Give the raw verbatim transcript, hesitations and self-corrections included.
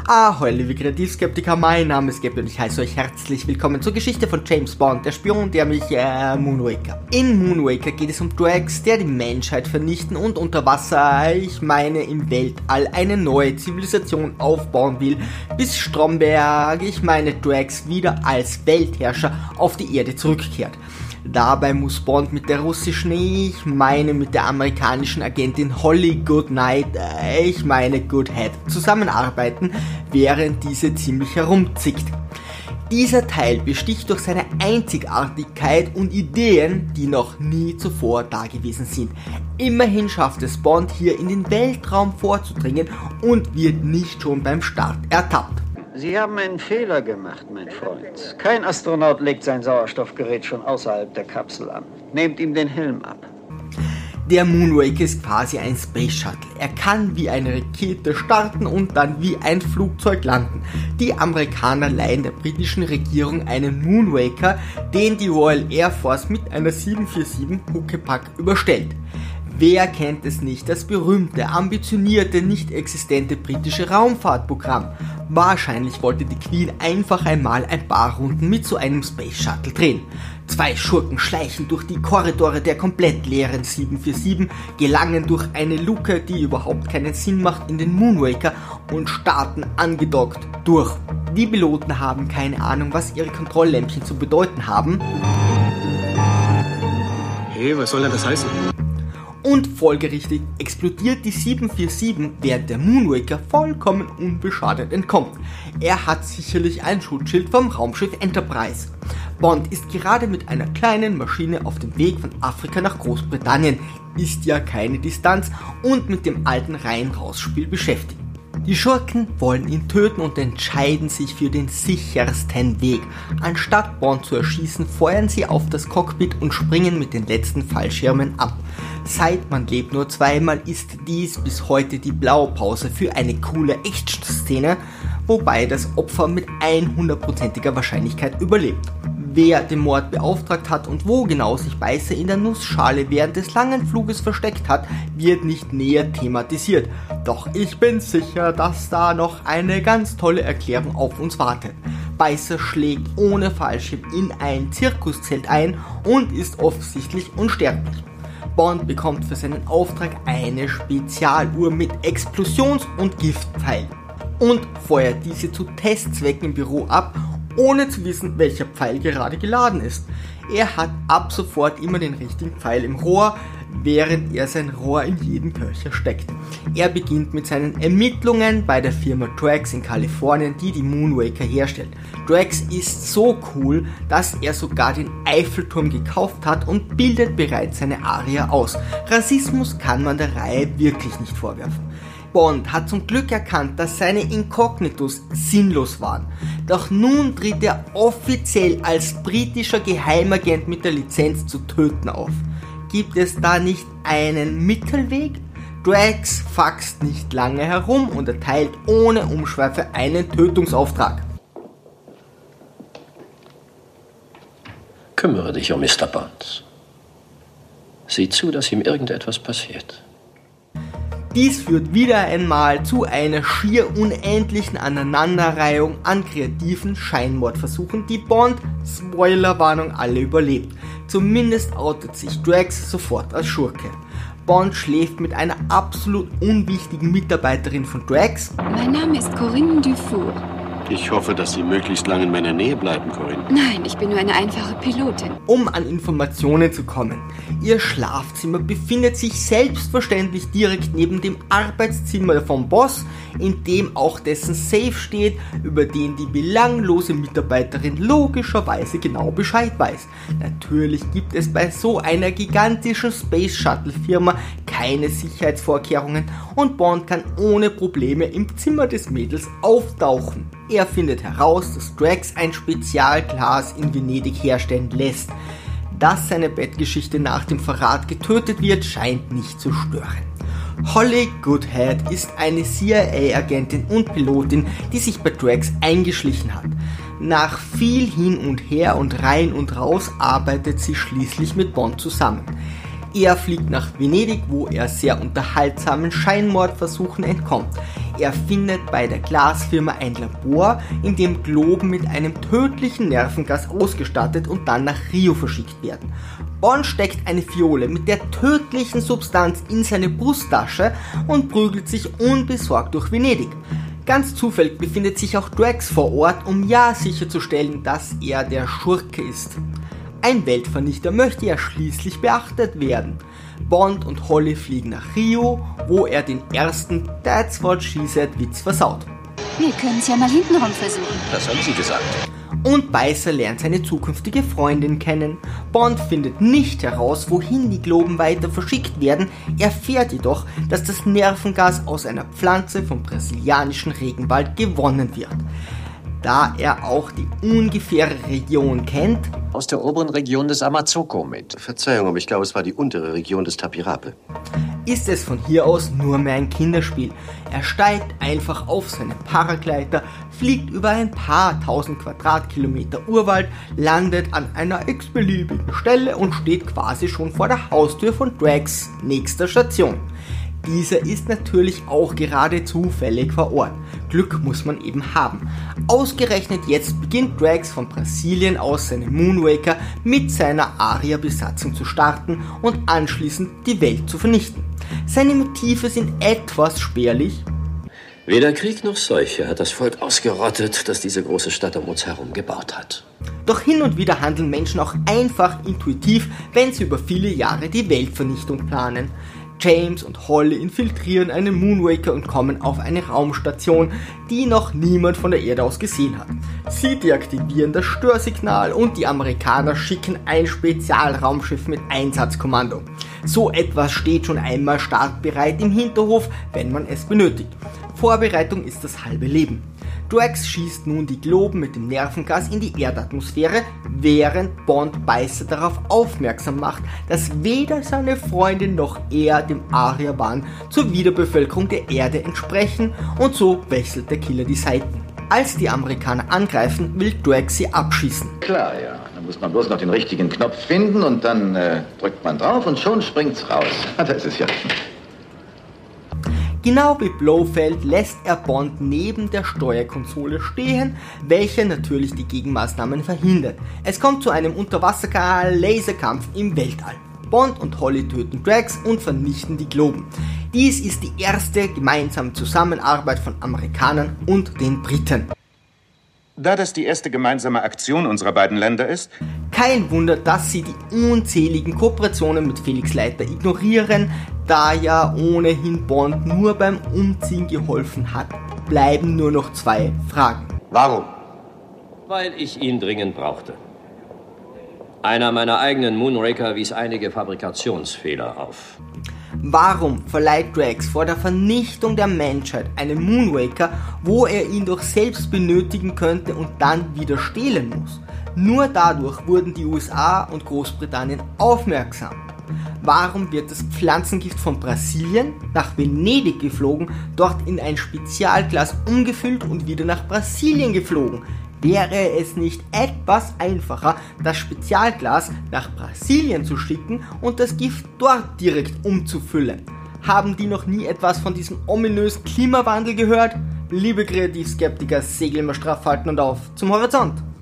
Ahoi, liebe Kreativskeptiker, mein Name ist Gabi und ich heiße euch herzlich willkommen zur Geschichte von James Bond, der Spion, der mich, äh, Moonraker. In Moonraker geht es um Drax, der die Menschheit vernichten und unter Wasser, ich meine im Weltall, eine neue Zivilisation aufbauen will, bis Stromberg, ich meine Drax, wieder als Weltherrscher auf die Erde zurückkehrt. Dabei muss Bond mit der russischen, ich meine mit der amerikanischen Agentin Holly Goodnight, ich meine Goodhead, zusammenarbeiten, während diese ziemlich herumzickt. Dieser Teil besticht durch seine Einzigartigkeit und Ideen, die noch nie zuvor dagewesen sind. Immerhin schafft es Bond hier in den Weltraum vorzudringen und wird nicht schon beim Start ertappt. Sie haben einen Fehler gemacht, mein Freund. Kein Astronaut legt sein Sauerstoffgerät schon außerhalb der Kapsel an. Nehmt ihm den Helm ab. Der Moonraker ist quasi ein Space Shuttle. Er kann wie eine Rakete starten und dann wie ein Flugzeug landen. Die Amerikaner leihen der britischen Regierung einen Moonraker, den die Royal Air Force mit einer sieben vier sieben Huckepack überstellt. Wer kennt es nicht, das berühmte, ambitionierte, nicht existente britische Raumfahrtprogramm? Wahrscheinlich wollte die Queen einfach einmal ein paar Runden mit so einem Space Shuttle drehen. Zwei Schurken schleichen durch die Korridore der komplett leeren sieben vier sieben, gelangen durch eine Luke, die überhaupt keinen Sinn macht, in den Moonraker und starten angedockt durch. Die Piloten haben keine Ahnung, was ihre Kontrolllämpchen zu bedeuten haben. Hey, was soll denn das heißen? Und folgerichtig explodiert die sieben vier sieben, während der Moonraker vollkommen unbeschadet entkommt. Er hat sicherlich ein Schutzschild vom Raumschiff Enterprise. Bond ist gerade mit einer kleinen Maschine auf dem Weg von Afrika nach Großbritannien, ist ja keine Distanz, und mit dem alten Rein-Raus-Spiel beschäftigt. Die Schurken wollen ihn töten und entscheiden sich für den sichersten Weg. Anstatt Bond zu erschießen, feuern sie auf das Cockpit und springen mit den letzten Fallschirmen ab. Seit Man lebt nur zweimal ist dies bis heute die Blaupause für eine coole Action-Szene, wobei das Opfer mit hundertprozentiger Wahrscheinlichkeit überlebt. Wer den Mord beauftragt hat und wo genau sich Beißer in der Nussschale während des langen Fluges versteckt hat, wird nicht näher thematisiert. Doch ich bin sicher, dass da noch eine ganz tolle Erklärung auf uns wartet. Beißer schlägt ohne Fallschirm in ein Zirkuszelt ein und ist offensichtlich unsterblich. Bond bekommt für seinen Auftrag eine Spezialuhr mit Explosions- und Giftteilen und feuert diese zu Testzwecken im Büro ab, ohne zu wissen, welcher Pfeil gerade geladen ist. Er hat ab sofort immer den richtigen Pfeil im Rohr, während er sein Rohr in jeden Köcher steckt. Er beginnt mit seinen Ermittlungen bei der Firma Drax in Kalifornien, die die Moonraker herstellt. Drax ist so cool, dass er sogar den Eiffelturm gekauft hat und bildet bereits seine Aria aus. Rassismus kann man der Reihe wirklich nicht vorwerfen. Bond hat zum Glück erkannt, dass seine Inkognitos sinnlos waren. Doch nun tritt er offiziell als britischer Geheimagent mit der Lizenz zu töten auf. Gibt es da nicht einen Mittelweg? Drax faxt nicht lange herum und erteilt ohne Umschweife einen Tötungsauftrag. Kümmere dich um Mister Bond. Sieh zu, dass ihm irgendetwas passiert. Dies führt wieder einmal zu einer schier unendlichen Aneinanderreihung an kreativen Scheinmordversuchen, die Bond, Spoilerwarnung, alle überlebt. Zumindest outet sich Drax sofort als Schurke. Bond schläft mit einer absolut unwichtigen Mitarbeiterin von Drax. Mein Name ist Corinne Dufour. Ich hoffe, dass Sie möglichst lange in meiner Nähe bleiben, Corinne. Nein, ich bin nur eine einfache Pilotin. Um an Informationen zu kommen. Ihr Schlafzimmer befindet sich selbstverständlich direkt neben dem Arbeitszimmer vom Boss, in dem auch dessen Safe steht, über den die belanglose Mitarbeiterin logischerweise genau Bescheid weiß. Natürlich gibt es bei so einer gigantischen Space Shuttle Firma keine Sicherheitsvorkehrungen und Bond kann ohne Probleme im Zimmer des Mädels auftauchen. Er findet heraus, dass Drax ein Spezialglas in Venedig herstellen lässt. Dass seine Bettgeschichte nach dem Verrat getötet wird, scheint nicht zu stören. Holly Goodhead ist eine C I A-Agentin und Pilotin, die sich bei Drax eingeschlichen hat. Nach viel hin und her und rein und raus arbeitet sie schließlich mit Bond zusammen. Er fliegt nach Venedig, wo er sehr unterhaltsamen Scheinmordversuchen entkommt. Er findet bei der Glasfirma ein Labor, in dem Globen mit einem tödlichen Nervengas ausgestattet und dann nach Rio verschickt werden. Bond steckt eine Fiole mit der tödlichen Substanz in seine Brusttasche und prügelt sich unbesorgt durch Venedig. Ganz zufällig befindet sich auch Drax vor Ort, um ja sicherzustellen, dass er der Schurke ist. Ein Weltvernichter möchte ja schließlich beachtet werden. Bond und Holly fliegen nach Rio, wo er den ersten That's what she said Witz versaut. Wir können es ja mal hintenrum versuchen. Das haben Sie gesagt. Und Beißer lernt seine zukünftige Freundin kennen. Bond findet nicht heraus, wohin die Globen weiter verschickt werden, erfährt jedoch, dass das Nervengas aus einer Pflanze vom brasilianischen Regenwald gewonnen wird. Da er auch die ungefähre Region kennt, Aus der oberen Region des Amazoko mit. Verzeihung, aber ich glaube, es war die untere Region des Tapirape. ist es von hier aus nur mehr ein Kinderspiel. Er steigt einfach auf seinen Paragleiter, fliegt über ein paar tausend Quadratkilometer Urwald, landet an einer x-beliebigen Stelle und steht quasi schon vor der Haustür von Drax nächster Station. Dieser ist natürlich auch gerade zufällig vor Ort. Glück muss man eben haben. Ausgerechnet jetzt beginnt Drax von Brasilien aus seinen Moonraker mit seiner Aria-Besatzung zu starten und anschließend die Welt zu vernichten. Seine Motive sind etwas spärlich. Weder Krieg noch Seuche hat das Volk ausgerottet, das diese große Stadt um uns herum gebaut hat. Doch hin und wieder handeln Menschen auch einfach intuitiv, wenn sie über viele Jahre die Weltvernichtung planen. James und Holly infiltrieren einen Moonraker und kommen auf eine Raumstation, die noch niemand von der Erde aus gesehen hat. Sie deaktivieren das Störsignal und die Amerikaner schicken ein Spezialraumschiff mit Einsatzkommando. So etwas steht schon einmal startbereit im Hinterhof, wenn man es benötigt. Vorbereitung ist das halbe Leben. Drax schießt nun die Globen mit dem Nervengas in die Erdatmosphäre, während Bond Beißer darauf aufmerksam macht, dass weder seine Freundin noch er dem Aria-Wahn zur Wiederbevölkerung der Erde entsprechen, und so wechselt der Killer die Seiten. Als die Amerikaner angreifen, will Drax sie abschießen. Klar, ja. Da muss man bloß noch den richtigen Knopf finden und dann äh, drückt man drauf und schon springt's raus. Da ist es ja. Genau wie Blofeld lässt er Bond neben der Steuerkonsole stehen, welche natürlich die Gegenmaßnahmen verhindert. Es kommt zu einem Unterwasser-Laserkampf im Weltall. Bond und Holly töten Drax und vernichten die Globen. Dies ist die erste gemeinsame Zusammenarbeit von Amerikanern und den Briten. Da das die erste gemeinsame Aktion unserer beiden Länder ist, Kein Wunder, dass sie die unzähligen Kooperationen mit Felix Leiter ignorieren, da ja ohnehin Bond nur beim Umziehen geholfen hat. Bleiben nur noch zwei Fragen. Warum? Weil ich ihn dringend brauchte. Einer meiner eigenen Moonraker wies einige Fabrikationsfehler auf. Warum verleiht Drax vor der Vernichtung der Menschheit einen Moonraker, wo er ihn doch selbst benötigen könnte und dann wieder stehlen muss? Nur dadurch wurden die U S A und Großbritannien aufmerksam. Warum wird das Pflanzengift von Brasilien nach Venedig geflogen, dort in ein Spezialglas umgefüllt und wieder nach Brasilien geflogen? Wäre es nicht etwas einfacher, das Spezialglas nach Brasilien zu schicken und das Gift dort direkt umzufüllen? Haben die noch nie etwas von diesem ominösen Klimawandel gehört? Liebe Kreativskeptiker, segeln wir straff halten und auf zum Horizont!